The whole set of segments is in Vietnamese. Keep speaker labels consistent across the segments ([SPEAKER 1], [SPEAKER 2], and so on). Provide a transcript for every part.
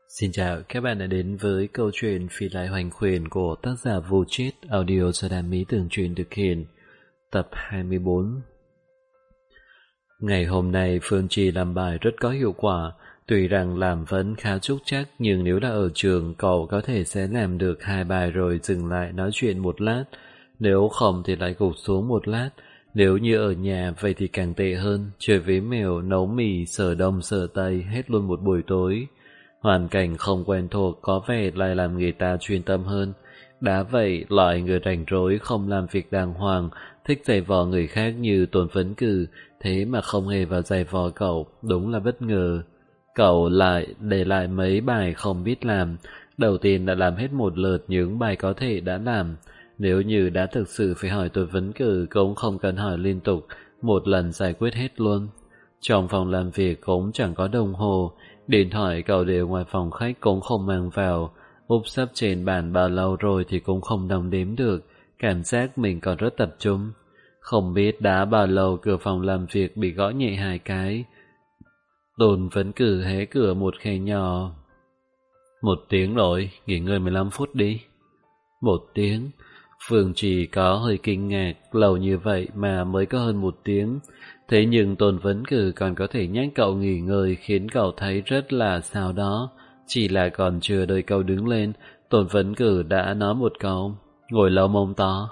[SPEAKER 1] Xin chào các bạn đã đến với câu chuyện Phi Lai Hoành Khuyển của tác giả Vô Chết audio do đam mỹ tường truyền thực hiện, tập 24. Ngày hôm nay Phương Trì làm bài rất có hiệu quả, tuy rằng làm vẫn khá trúc chắc, nhưng nếu là ở trường cậu có thể sẽ làm được 2 bài rồi dừng lại nói chuyện một lát, nếu không thì lại gục xuống một lát. Nếu như ở nhà vậy thì càng tệ hơn, chơi với mèo, nấu mì, sờ đông sờ tây hết luôn một buổi tối. Hoàn cảnh không quen thuộc có vẻ lại làm người ta chuyên tâm hơn. Đá vậy, loại người rảnh rỗi không làm việc đàng hoàng, thích giày vò người khác như Tôn Phấn Cử, thế mà không hề vào giày vò cậu, đúng là bất ngờ. Cậu lại để lại mấy bài không biết làm, đầu tiên đã làm hết một lượt những bài có thể đã làm. Nếu như đã thực sự phải hỏi Tôn Phấn Cử cũng không cần hỏi liên tục, một lần giải quyết hết luôn. Trong phòng làm việc cũng chẳng có đồng hồ, điện thoại cậu để ngoài phòng khách cũng không mang vào, úp sấp trên bàn bao lâu rồi thì cũng không đong đếm được, cảm giác mình còn rất tập trung. Không biết đã bao lâu cửa phòng làm việc bị gõ nhẹ 2 cái. Tôn Phấn Cử hé cửa một khe nhỏ. 1 tiếng rồi, nghỉ ngơi 15 phút đi. 1 tiếng? Phương Trì có hơi kinh ngạc, lâu như vậy mà mới có hơn 1 tiếng. Thế nhưng Tôn Phấn Cử còn có thể nhắc cậu nghỉ ngơi khiến cậu thấy rất là sao đó. Chỉ là còn chưa đợi cậu đứng lên, Tôn Phấn Cử đã nói một câu, ngồi lâu mông to.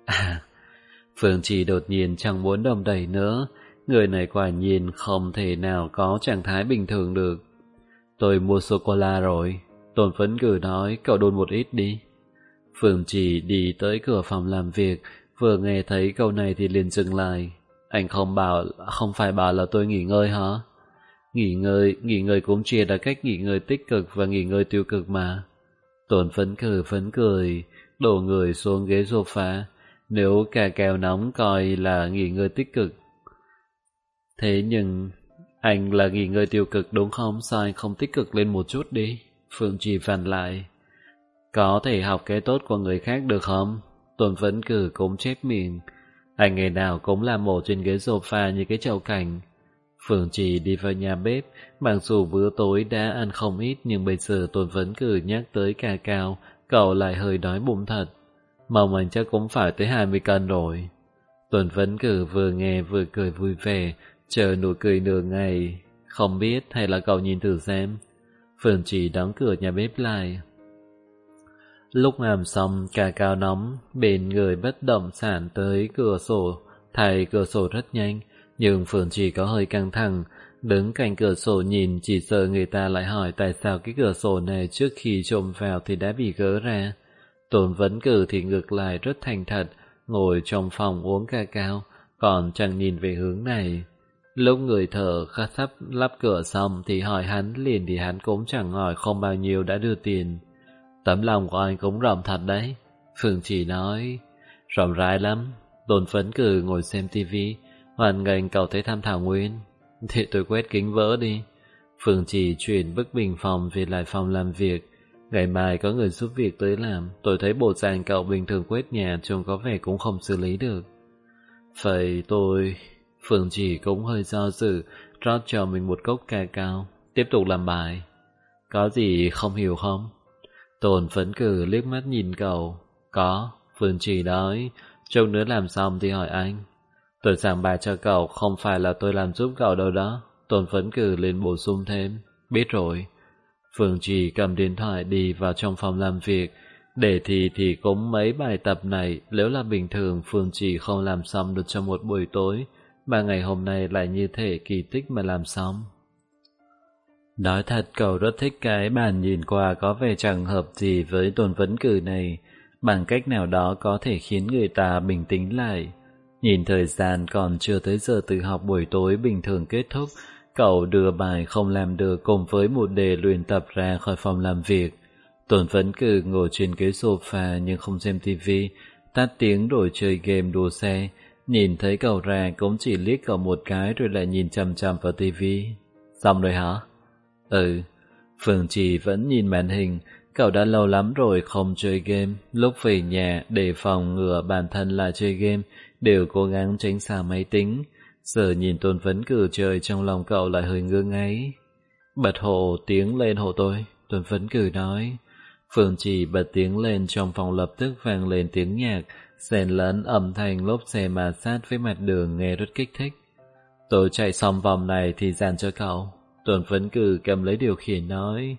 [SPEAKER 1] Phương Trì đột nhiên chẳng muốn đòn đẩy nữa, người này quả nhiên không thể nào có trạng thái bình thường được. Tôi mua sô-cô-la rồi, Tôn Phấn Cử nói, cậu đun một ít đi. Phương Trì đi tới cửa phòng làm việc, vừa nghe thấy câu này thì liền dừng lại. Anh không phải bảo là tôi nghỉ ngơi hả? Nghỉ ngơi cũng chia ra cách nghỉ ngơi tích cực và nghỉ ngơi tiêu cực mà. Tôn Phấn cười, đổ người xuống ghế sofa. Nếu cà kèo nóng coi là nghỉ ngơi tích cực. Thế nhưng anh là nghỉ ngơi tiêu cực đúng không? Sao anh không tích cực lên một chút đi? Phương Trì phàn lại. Có thể học cái tốt của người khác được không? Tôn Phấn Cử cũng chép miệng. Anh ngày nào cũng làm mổ trên ghế sofa như cái chậu cảnh. Phương Trì đi vào nhà bếp, mặc dù bữa tối đã ăn không ít nhưng bây giờ Tôn Phấn Cử nhắc tới ca cao, cậu lại hơi đói bụng thật. Mong anh chắc cũng phải tới 20 cân rồi. Tôn Phấn Cử vừa nghe vừa cười vui vẻ, chờ nụ cười nửa ngày. Không biết hay là cậu nhìn thử xem. Phương Trì đóng cửa nhà bếp lại. Lúc làm xong cà cao nóng, bên người bất động sản tới cửa sổ, thay cửa sổ rất nhanh, nhưng Phương Trì có hơi căng thẳng, đứng cạnh cửa sổ nhìn chỉ sợ người ta lại hỏi tại sao cái cửa sổ này trước khi trộm vào thì đã bị gỡ ra. Tôn Phấn Cử thì ngược lại rất thành thật, ngồi trong phòng uống cà cao, còn chẳng nhìn về hướng này. Lúc người thợ sắp lắp cửa xong thì hỏi hắn liền thì hắn cũng chẳng hỏi không bao nhiêu đã đưa tiền. Tấm lòng của anh cũng rộng thật đấy, Phương Trì nói. Rộng rãi lắm. Tôn Phấn Cử ngồi xem tivi, hoàn ngành cậu thấy tham Thảo Nguyên. Thì tôi quét kính vỡ đi. Phương Trì chuyển bức bình phòng về lại phòng làm việc. Ngày mai có người giúp việc tới làm, tôi thấy bộ dạng cậu bình thường quét nhà trông có vẻ cũng không xử lý được. Vậy tôi... Phương Trì cũng hơi do dự, rót cho mình một cốc ca cao, tiếp tục làm bài. Có gì không hiểu không? Tôn Phấn Cử liếc mắt nhìn cậu. Có, Phương Trì nói, chốc nữa làm xong thì hỏi anh. Tôi giảng bài cho cậu, không phải là tôi làm giúp cậu đâu đó. Tôn Phấn Cử lên bổ sung thêm. Biết rồi. Phương Trì cầm điện thoại đi vào trong phòng làm việc. Để thì cũng mấy bài tập này, nếu là bình thường Phương Trì không làm xong được trong một buổi tối, mà ngày hôm nay lại như thể kỳ tích mà làm xong. Nói thật cậu rất thích cái bàn nhìn qua có vẻ chẳng hợp gì với Tôn Phấn Cử này, bằng cách nào đó có thể khiến người ta bình tĩnh lại. Nhìn thời gian còn chưa tới giờ tự học buổi tối bình thường kết thúc, cậu đưa bài không làm được cùng với một đề luyện tập ra khỏi phòng làm việc. Tôn Phấn Cử ngồi trên ghế sofa nhưng không xem tivi, tắt tiếng rồi chơi game đua xe. Nhìn thấy cậu ra cũng chỉ liếc cậu một cái rồi lại nhìn chằm chằm vào tivi. Xong rồi hả? Ừ. Phương Trì vẫn nhìn màn hình. Cậu đã lâu lắm rồi không chơi game. Lúc về nhà để phòng ngừa bản thân là chơi game, đều cố gắng tránh xa máy tính. Giờ nhìn Tôn Phấn Cử chơi trong lòng cậu lại hơi ngứa ngáy. Bật hộ tiếng lên hộ tôi Tuấn Phấn Cử nói. Phương Trì bật tiếng lên, trong phòng lập tức vang lên tiếng nhạc, xen lẫn âm thanh lốp xe ma sát với mặt đường nghe rất kích thích. Tôi chạy xong vòng này thì dàn cho cậu. Tuấn Phấn Cử cầm lấy điều khiển nói.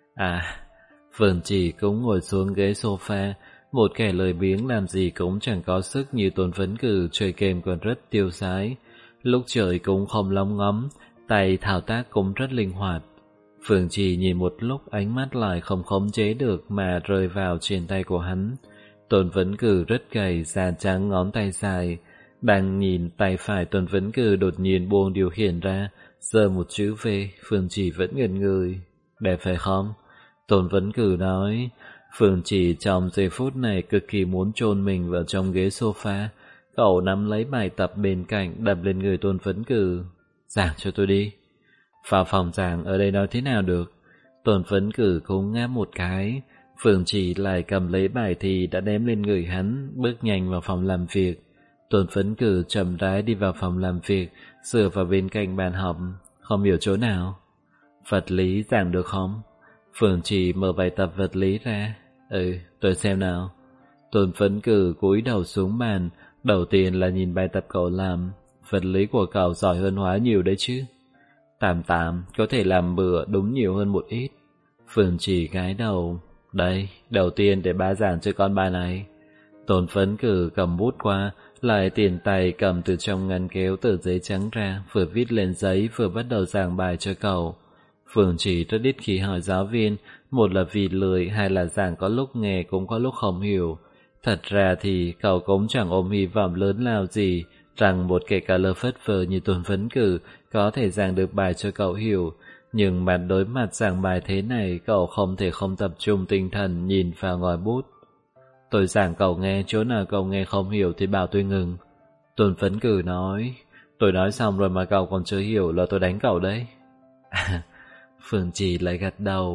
[SPEAKER 1] Phương Trì cũng ngồi xuống ghế sofa, một kẻ lười biếng làm gì cũng chẳng có sức như Tuấn Phấn Cử, chơi game còn rất tiêu sái. Lúc chơi cũng không lóng ngóng, tay thao tác cũng rất linh hoạt. Phương Trì nhìn một lúc, ánh mắt lại không khống chế được mà rơi vào trên tay của hắn. Tuấn Phấn Cử rất gầy, da trắng, ngón tay dài. Đang nhìn tay phải Tuấn Phấn Cử đột nhiên buông điều khiển ra, giơ một chữ V. Phương Trì vẫn ngẩn người. Đẹp phải không? Tuấn Phấn Cử nói. Phương Trì trong giây phút này cực kỳ muốn chôn mình vào trong ghế sofa. Cậu nắm lấy bài tập bên cạnh, đập lên người Tuấn Phấn Cử. Giảng cho tôi đi. Vào phòng giảng ở đây nói thế nào được? Tuấn Phấn Cử cũng ngáp một cái. Phương Trì lại cầm lấy bài thi đã ném lên người hắn, bước nhanh vào phòng làm việc. Tuấn Phấn Cử chậm rãi đi vào phòng làm việc, dựa vào bên cạnh bàn học. Không hiểu chỗ nào? Vật lý giảng được không? Phương Trì mở bài tập vật lý ra. Tôi xem nào. Tuấn Phấn Cử cúi đầu xuống bàn. Đầu tiên là nhìn bài tập cậu làm. Vật lý của cậu giỏi hơn hóa nhiều đấy chứ. Tạm, có thể làm bừa đúng nhiều hơn một ít. Phương Trì gái đầu. Đây, đầu tiên để ba giảng cho con bài này. Tuấn Phấn Cử cầm bút qua, lại tiền tay cầm từ trong ngăn kéo tờ giấy trắng ra, vừa viết lên giấy vừa bắt đầu giảng bài cho cậu. Phương Trì rất ít khi hỏi giáo viên, một là vì lười, hai là giảng có lúc nghe cũng có lúc không hiểu. Thật ra thì cậu cũng chẳng ôm hy vọng lớn lao gì rằng một kẻ cả lơ phất phơ như Tuấn Phấn Cử có thể giảng được bài cho cậu hiểu. Nhưng mặt đối mặt giảng bài thế này, cậu không thể không tập trung tinh thần nhìn vào ngòi bút. Tôi giảng cậu nghe, chỗ nào cậu nghe không hiểu thì bảo tôi ngừng. Tuấn Phấn Cử nói. Tôi nói xong rồi mà cậu còn chưa hiểu là tôi đánh cậu đấy. Phương Trì lại gật đầu.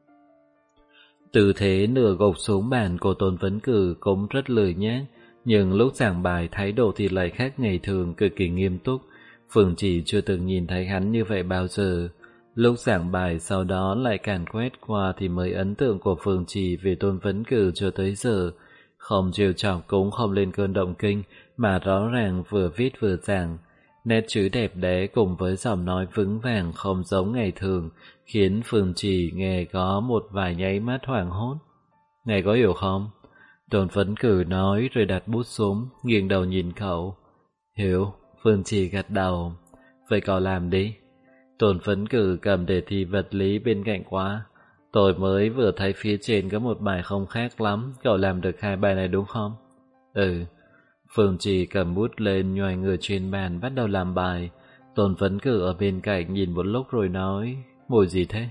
[SPEAKER 1] Tư thế nửa gục xuống bàn của Tuấn Phấn Cử cũng rất lười nhác, nhưng lúc giảng bài thái độ thì lại khác ngày thường, cực kỳ nghiêm túc. Phương Trì chưa từng nhìn thấy hắn như vậy bao giờ. Lúc giảng bài sau đó lại càn quét qua thì mới ấn tượng của Phương Trì về Tuấn Phấn Cử cho tới giờ. Không trêu chọc cũng không lên cơn động kinh, mà rõ ràng vừa viết vừa giảng. Nét chữ đẹp đẽ cùng với giọng nói vững vàng không giống ngày thường, khiến Phương Trì nghe có một vài nháy mắt hoảng hốt. Ngài có hiểu không? Tuấn Phấn Cử nói rồi đặt bút xuống, nghiêng đầu nhìn cậu. Hiểu. Phương Trì gật đầu. Vậy cậu làm đi. Tuấn Phấn Cử cầm đề thi vật lý bên cạnh quá. Tôi mới vừa thấy phía trên có một bài không khác lắm. Cậu làm được 2 bài này đúng không? Phương Trì cầm bút lên, nhoài người trên bàn bắt đầu làm bài. Tuấn Phấn Cử ở bên cạnh nhìn một lúc rồi nói. Mùi gì thế?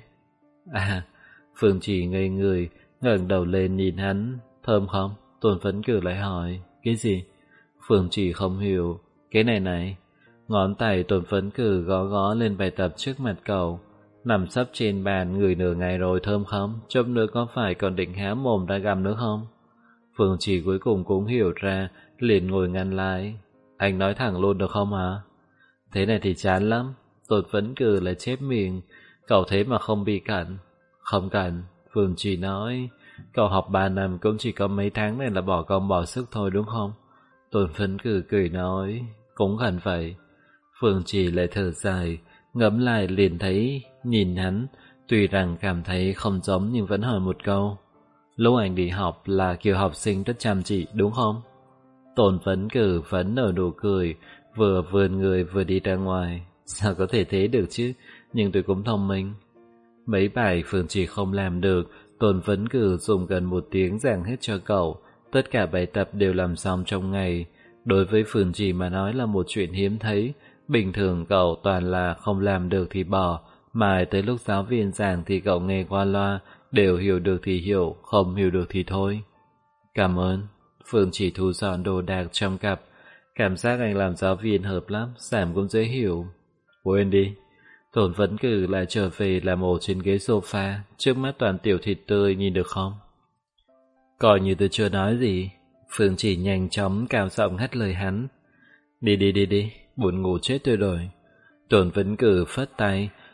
[SPEAKER 1] Phương Trì ngây người, ngẩng đầu lên nhìn hắn. Thơm không? Tuấn Phấn Cử lại hỏi. Cái gì? Phương Trì không hiểu. Cái này. Ngón tay Tuấn Phấn Cử gõ gõ lên bài tập trước mặt cậu. Nằm sấp trên bàn ngửi nửa ngày rồi, thơm không? Chốc nữa có phải còn định há mồm ra gặm nữa không? Phương Trì cuối cùng cũng hiểu ra, liền ngồi ngăn lại. Anh nói thẳng luôn được không hả? Thế này thì chán lắm. Tuấn Phấn Cử lại chép miệng. Cậu thế mà không bị cận. Không cần. Phương Trì nói. Cậu học 3 năm cũng chỉ có mấy tháng này là bỏ công bỏ sức thôi đúng không? Tuấn Phấn Cử cười nói. Cũng hẳn vậy. Phương Trì lại thở dài, ngẫm lại liền thấy, nhìn hắn, tuy rằng cảm thấy không giống nhưng vẫn hỏi một câu. Lúc anh đi học là kiểu học sinh rất chăm chỉ đúng không? Tuấn Phấn Cử vẫn nở nụ cười, vừa vươn người vừa đi ra ngoài. Sao có thể thế được chứ, nhưng tôi cũng thông minh. Mấy bài Phương Trì không làm được, Tuấn Phấn Cử dùng gần 1 tiếng giảng hết cho cậu. Tất cả bài tập đều làm xong trong ngày. Đối với Phương Trì mà nói là một chuyện hiếm thấy. Bình thường cậu toàn là không làm được thì bỏ, mà tới lúc giáo viên giảng thì cậu nghe qua loa, đều hiểu được thì hiểu, không hiểu được thì thôi. Cảm ơn. Phương Trì thu dọn đồ đạc trong cặp. Cảm giác anh làm giáo viên hợp lắm, giảng cũng dễ hiểu. Quên đi. Tuấn Phấn Cử lại trở về làm ổ trên ghế sofa, trước mắt toàn tiểu thịt tươi, nhìn được không? Coi như tôi chưa nói gì. Phương Trì nhanh chóng cao giọng hắt lời hắn. Đi, buồn ngủ chết tôi rồi. Tuấn Phấn Cử phất tay,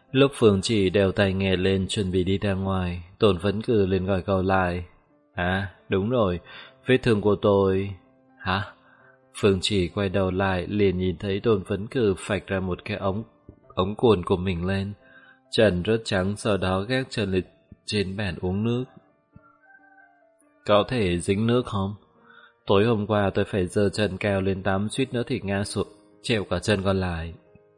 [SPEAKER 1] Lúc Phương Chỉ đeo tai nghe lên chuẩn bị đi ra ngoài, Tôn Vấn Cử liền gọi cậu lại. À, đúng rồi, vết thương của tôi... Hả? Phương Chỉ quay đầu lại liền nhìn thấy Tôn Vấn Cử phạch ra một cái ống cuồn của mình lên. Trần rớt trắng, sau đó gác chân lên trên bàn uống nước. Có thể dính nước không? Tối hôm qua tôi phải giơ chân cao lên tắm, suýt nữa thì ngã sụp, treo cả chân còn lại.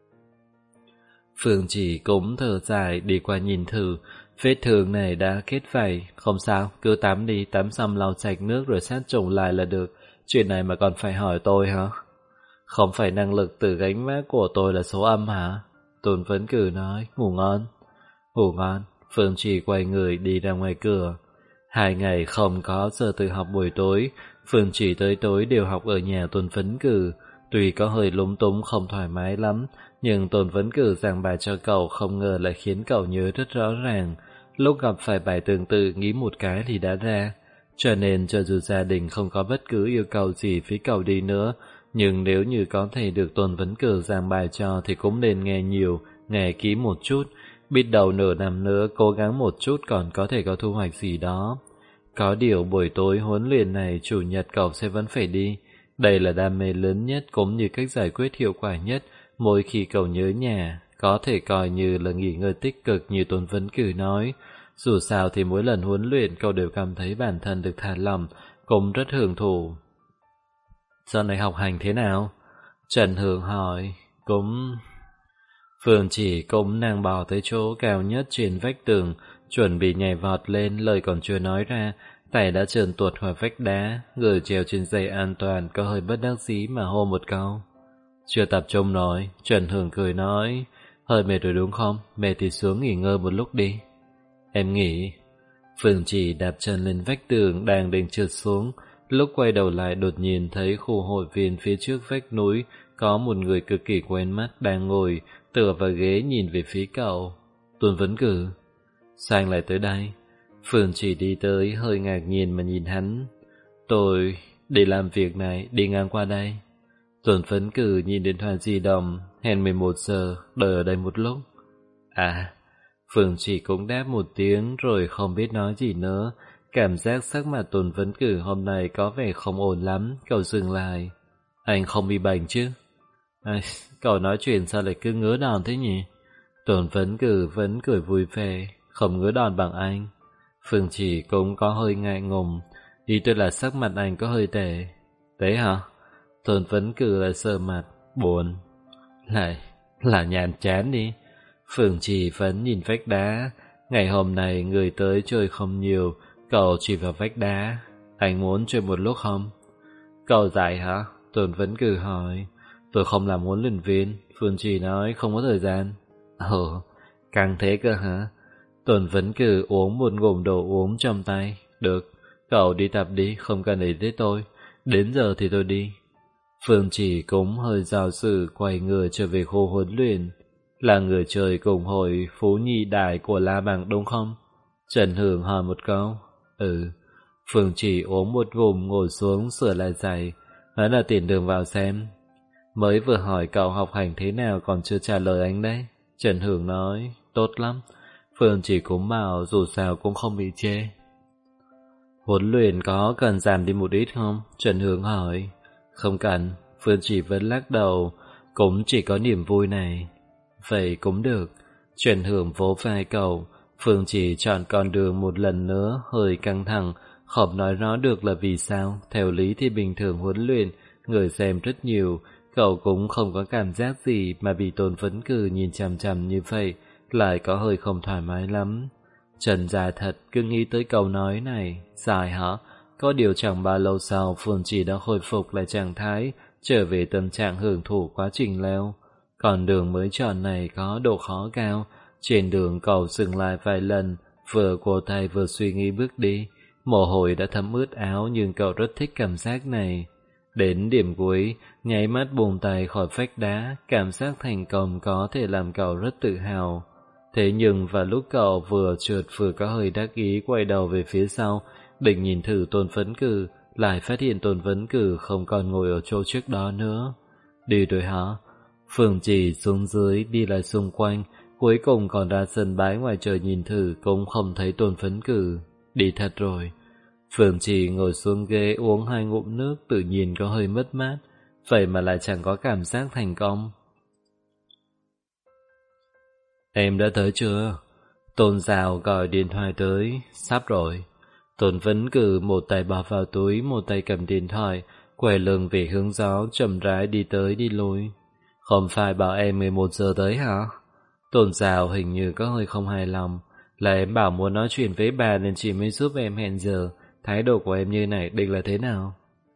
[SPEAKER 1] Phương Chỉ cũng thở dài đi qua nhìn thử, vết thương này đã kết vảy, không sao, cứ tắm đi, tắm xong lau sạch nước rồi sát trùng lại là được, chuyện này mà còn phải hỏi tôi hả? Không phải năng lực tự gánh vác của tôi là số âm hả? Tôn Vấn Cử nói, ngủ ngon. Ngủ ngon, Phương Chỉ quay người đi ra ngoài cửa. 2 ngày không có giờ tự học buổi tối, Phương Chỉ tới tối đều học ở nhà Tôn Vấn Cử. Tuy có hơi lúng túng không thoải mái lắm, nhưng Tôn Vấn Cử giảng bài cho cậu không ngờ lại khiến cậu nhớ rất rõ ràng. Lúc gặp phải bài tương tự nghĩ một cái thì đã ra. Cho nên cho dù gia đình không có bất cứ yêu cầu gì với cậu đi nữa, nhưng nếu như có thể được Tôn Vấn Cử giảng bài cho thì cũng nên nghe nhiều, nghe kỹ một chút. Biết đầu nửa năm nữa cố gắng một chút còn có thể có thu hoạch gì đó. Có điều buổi tối huấn luyện này chủ nhật cậu sẽ vẫn phải đi. Đây là đam mê lớn nhất cũng như cách giải quyết hiệu quả nhất mỗi khi cậu nhớ nhà, có thể coi như là nghỉ ngơi tích cực như Tôn Vấn Cử nói. Dù sao thì mỗi lần huấn luyện cậu đều cảm thấy bản thân được thả lỏng, cũng rất hưởng thụ. Giờ này học hành thế nào? Trần Hưởng hỏi. Cũng... Phương Chỉ cũng nàng bò tới chỗ cao nhất trên vách tường, chuẩn bị nhảy vọt lên, lời còn chưa nói ra, tay đã trườn tuột khỏi vách đá, người trèo trên dây an toàn có hơi bất đắc dĩ mà hô một câu. Chưa tập trung nói, Trần Hưởng cười nói, hơi mệt rồi đúng không? Mệt thì xuống nghỉ ngơi một lúc đi. Em nghỉ. Phương Chỉ đạp chân lên vách tường đang định trượt xuống, lúc quay đầu lại đột nhiên thấy khu hội viên phía trước vách núi có một người cực kỳ quen mắt đang ngồi tựa vào ghế nhìn về phía cậu. Tôn Vấn Cử. Sao anh lại tới đây? Phương Chỉ đi tới hơi ngạc nhiên mà nhìn hắn. Tôi để làm việc này, đi ngang qua đây. Tôn Vấn Cử nhìn điện thoại di động, hẹn 11 giờ, đợi ở đây một lúc. À, Phương Chỉ cũng đáp một tiếng rồi không biết nói gì nữa. Cảm giác sắc mặt Tôn Vấn Cử hôm nay có vẻ không ổn lắm, cậu dừng lại. Anh không bị bệnh chứ? Cậu nói chuyện sao lại cứ ngứa đòn thế nhỉ? Tôn Vấn Cử vẫn cười vui vẻ, không ngứa đòn bằng anh. Phương Chỉ cũng có hơi ngại ngùng, ý tôi là sắc mặt anh có hơi tệ. Thế hả? Tôn Vấn Cử lại sờ mặt, buồn. Lại là nhàm chán đi. Phương Chỉ vẫn nhìn vách đá. Ngày hôm nay người tới chơi không nhiều, cậu chỉ vào vách đá. Anh muốn chơi một lúc không? Cậu dạy hả? Tôn Vấn Cử hỏi. Tôi không làm huấn luyện viên. Phương Chỉ nói không có thời gian. Căng thế cơ hả? Tôn Vấn Cử uống một ngụm đồ uống trong tay. Được, cậu đi tập đi, không cần để tới tôi. Đến giờ thì tôi đi. Phương Chỉ cũng hơi dao dự quay người trở về khu huấn luyện. Là người chơi cùng hội Phú Nhị Đại của La Bằng đúng không? Trần Hưởng hỏi một câu. Ừ. Phương Chỉ uống một ngụm ngồi xuống sửa lại giày. Nói là tiền đường vào xem. Mới vừa hỏi cậu học hành thế nào còn chưa trả lời anh đấy. Trần Hưởng nói, tốt lắm. Phương Chỉ cũng bảo dù sao cũng không bị chê. Huấn luyện có cần giảm đi một ít không? Trần Hưởng hỏi. Không cần. Phương Chỉ vẫn lắc đầu. Cũng chỉ có niềm vui này. Vậy cũng được. Trần Hưởng vỗ vai cậu. Phương Chỉ chọn con đường một lần nữa hơi căng thẳng, không nói rõ được là vì sao. Theo lý thì bình thường huấn luyện người xem rất nhiều, cậu cũng không có cảm giác gì, mà bị Tôn Vấn Cử nhìn chằm chằm như vậy lại có hơi không thoải mái lắm. Trần dài thật, cứ nghĩ tới câu nói này. Dài hả? Có điều chẳng bao lâu sau Phương Chỉ đã khôi phục lại trạng thái, trở về tâm trạng hưởng thụ quá trình leo. Còn đường mới chọn này có độ khó cao. Trên đường cậu dừng lại vài lần, vừa cổ tay vừa suy nghĩ bước đi. Mồ hôi đã thấm ướt áo, nhưng cậu rất thích cảm giác này. Đến điểm cuối, nháy mắt buông tay khỏi vách đá, cảm giác thành công có thể làm cậu rất tự hào. Thế nhưng vào lúc cậu vừa trượt vừa có hơi đắc ý quay đầu về phía sau, định nhìn thử Tôn Vấn Cử, lại phát hiện Tôn Vấn Cử không còn ngồi ở chỗ trước đó nữa. Đi rồi hả? Phương Chỉ xuống dưới đi lại xung quanh, Cuối cùng còn ra sân bãi ngoài trời nhìn thử cũng không thấy Tôn Phấn Cử. Đi thật rồi. Phương Trì ngồi xuống ghế uống 2 ngụm nước, tự nhiên có hơi mất mát, vậy mà lại chẳng có cảm giác thành công. Em đã tới chưa? Tôn Giao gọi điện thoại tới. Sắp rồi. Tôn Phấn Cử một tay bỏ vào túi, một tay cầm điện thoại, quay lưng về hướng gió, chậm rãi đi tới đi lui. Không phải bảo em 11 giờ tới hả? Tôn Giao hình như có hơi không hài lòng. Là em bảo muốn nói chuyện với bà nên chị mới giúp em hẹn giờ. Thái độ của em như này định là thế nào?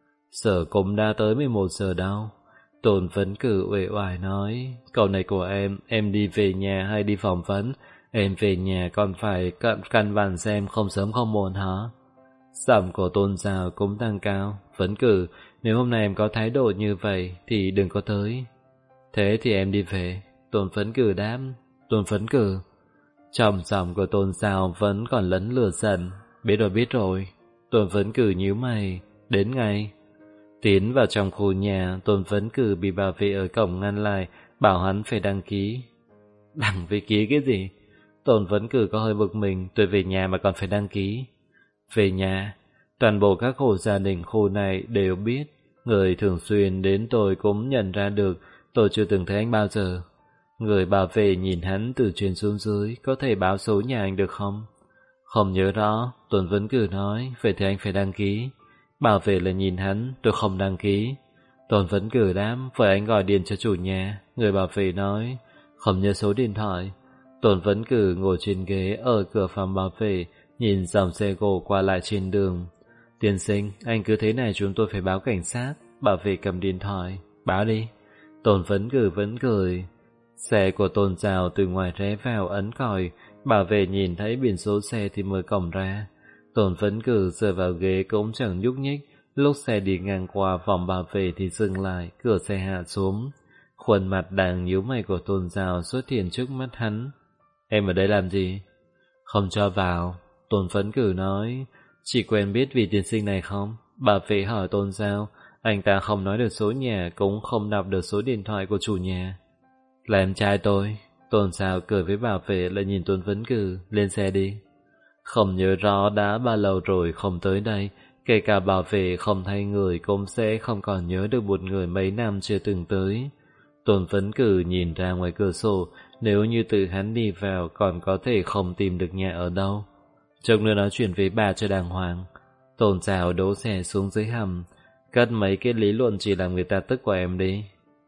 [SPEAKER 1] Sở cũng đã tới 11 giờ đâu. Tôn Phấn Cử uể oải nói. Câu này của em đi về nhà hay đi phỏng vấn? Em về nhà còn phải căn bản xem không sớm không muộn hả? Giọng của Tôn Giao cũng tăng cao. Phấn Cử, nếu hôm nay em có thái độ như vậy thì đừng có tới. Thế thì em đi về. Tôn Phấn Cử đáp. Tôn Phấn Cử. Trong giọng của Tôn Giao vẫn còn lẫn lửa giận. Biết rồi. Tôn Phấn Cử nhíu mày. Đến ngay. Tiến vào trong khu nhà, Tôn Phấn Cử bị bảo vệ ở cổng ngăn lại, bảo hắn phải đăng ký. Đăng ký cái gì? Tôn Phấn Cử có hơi bực mình. Tôi về nhà mà còn phải đăng ký. Về nhà, toàn bộ các hộ gia đình khu này đều biết. Người thường xuyên đến tôi cũng nhận ra được. Tôi chưa từng thấy anh bao giờ. Người bảo vệ nhìn hắn từ trên xuống dưới. Có thể báo số nhà anh được không? Không nhớ rõ. Tôn Phấn Cử nói. Vậy thì anh phải đăng ký. Bảo vệ là nhìn hắn. Tôi không đăng ký. Tôn Phấn Cử đáp. Vậy anh gọi điện cho chủ nhà. Người bảo vệ nói. Không nhớ số điện thoại. Tôn Phấn Cử ngồi trên ghế ở cửa phòng bảo vệ, nhìn dòng xe gỗ qua lại trên đường. Tiên sinh, anh cứ thế này chúng tôi phải báo cảnh sát. Bảo vệ cầm điện thoại. Báo đi. Tôn Phấn Cử vẫn cười. Xe của Tôn Giao từ ngoài rẽ vào ấn còi. Bảo vệ nhìn thấy biển số xe thì mở cổng ra. Tôn Phấn Cử dựa vào ghế cũng chẳng nhúc nhích. Lúc xe đi ngang qua vòng bảo vệ thì dừng lại, cửa xe hạ xuống. Khuôn mặt đang nhíu mày của Tôn Giao xuất hiện trước mắt hắn. Em ở đây làm gì? Không cho vào. Tôn Phấn Cử nói. Chị quen biết vị tiên sinh này không? Bảo vệ hỏi Tôn Giao. Anh ta không nói được số nhà, cũng không đọc được số điện thoại của chủ nhà. Là em trai tôi. Tôn Giao cười với bảo vệ, lại nhìn Tôn Phấn Cử. Lên xe đi. Không nhớ rõ đã bao lâu rồi không tới đây. Kể cả bảo vệ không thay người cũng sẽ không còn nhớ được một người mấy năm chưa từng tới. Tôn Phấn Cử nhìn ra ngoài cửa sổ. Nếu như tự hắn đi vào còn có thể không tìm được nhà ở đâu. Chốc nữa nói chuyện với bà cho đàng hoàng. Tôn Giao đỗ xe xuống dưới hầm. Cất mấy cái lý luận chỉ làm người ta tức của em đi.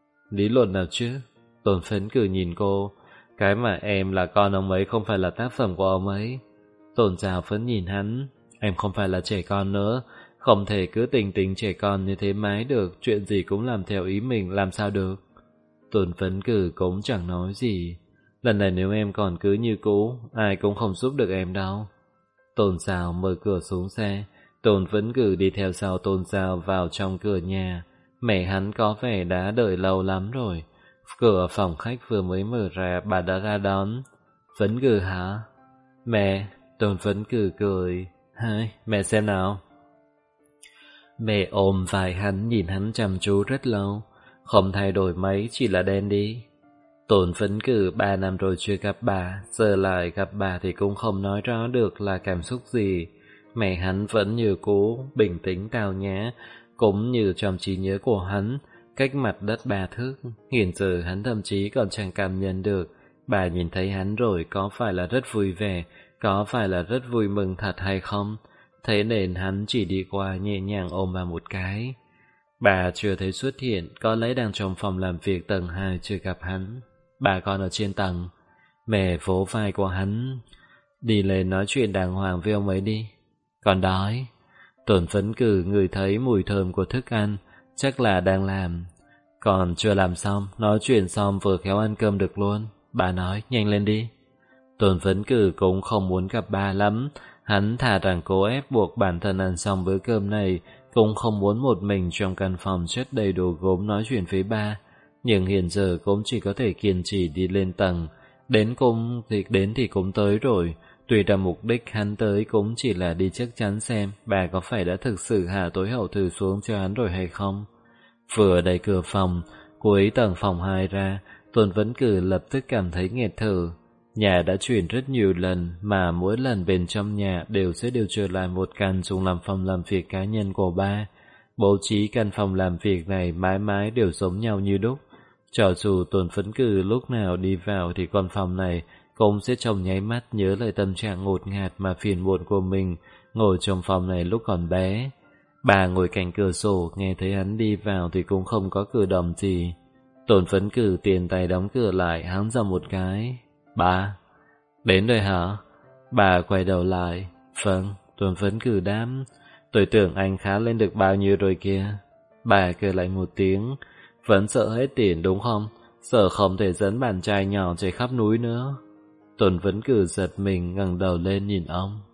[SPEAKER 1] Lý luận nào chứ? Tôn Phấn Cử nhìn cô. Cái mà em là con ông ấy không phải là tác phẩm của ông ấy. Tôn Giao vẫn nhìn hắn. Em không phải là trẻ con nữa. Không thể cứ tình tình trẻ con như thế mãi được. Chuyện gì cũng làm theo ý mình, làm sao được. Tôn Phấn Cử cũng chẳng nói gì. Lần này nếu em còn cứ như cũ, ai cũng không giúp được em đâu. Tôn Giao mở cửa xuống xe. Tôn Phấn Cử đi theo sau Tôn Giao vào trong cửa nhà. Mẹ hắn có vẻ đã đợi lâu lắm rồi. Cửa phòng khách vừa mới mở ra, bà đã ra đón. Phấn Cử hả? Mẹ. Tôn Phấn Cử cười. Hai, mẹ xem nào. Mẹ ôm vai hắn, nhìn hắn chăm chú rất lâu. Không thay đổi mấy, chỉ là đen đi. Tôn Phấn Cử 3 năm rồi chưa gặp bà, giờ lại gặp bà thì cũng không nói rõ được là cảm xúc gì. Mẹ hắn vẫn như cũ, bình tĩnh tao nhã, cũng như trong trí nhớ của hắn, cách mặt đất 3 thước. Hiện giờ hắn thậm chí còn chẳng cảm nhận được. Bà nhìn thấy hắn rồi có phải là rất vui vẻ, có phải là rất vui mừng thật hay không? Thế nên hắn chỉ đi qua nhẹ nhàng ôm bà một cái. Bà chưa thấy xuất hiện, có lẽ đang trong phòng làm việc tầng 2 chưa gặp hắn. Bà còn ở trên tầng. Mẹ vỗ vai của hắn. Đi lên nói chuyện đàng hoàng với ông ấy đi. Còn đói. Tôn Phấn Cử ngửi thấy mùi thơm của thức ăn, chắc là đang làm. Còn chưa làm xong, nói chuyện xong vừa khéo ăn cơm được luôn. Bà nói nhanh lên đi. Tôn Phấn Cử cũng không muốn gặp bà lắm. Hắn thà rằng cố ép buộc bản thân ăn xong bữa cơm này, cũng không muốn một mình trong căn phòng chất đầy đồ gốm nói chuyện với ba. Nhưng hiện giờ cũng chỉ có thể kiên trì đi lên tầng. Đến thì cũng tới rồi. Tuy ra mục đích hắn tới cũng chỉ là đi chắc chắn xem bà có phải đã thực sự hạ tối hậu thư xuống cho hắn rồi hay không. Vừa đẩy cửa phòng, cuối tầng phòng 2 ra, Tôn Vấn Cử lập tức cảm thấy nghẹt thở. Nhà đã chuyển rất nhiều lần, mà mỗi lần bên trong nhà đều sẽ điều trở lại một căn dùng làm phòng làm việc cá nhân của ba. Bố trí căn phòng làm việc này mãi mãi đều giống nhau như đúc. Cho dù Tôn Phấn Cử lúc nào đi vào thì căn phòng này cũng sẽ trong nháy mắt nhớ lại tâm trạng ngột ngạt mà phiền muộn của mình ngồi trong phòng này lúc còn bé. Bà ngồi cạnh cửa sổ, nghe thấy hắn đi vào thì cũng không có cử động gì. Tôn Phấn Cử tiền tay đóng cửa lại, hắn ra một cái. Bà, đến rồi hả? Bà quay đầu lại. Vâng, Tôn Phấn Cử đáp. Tôi tưởng anh khá lên được bao nhiêu rồi kìa. Bà cười lại một tiếng. Vẫn sợ hết tiền đúng không? Sợ không thể dẫn bạn trai nhỏ chạy khắp núi nữa. Tôn Phấn Cử giật mình ngẩng đầu lên nhìn ông.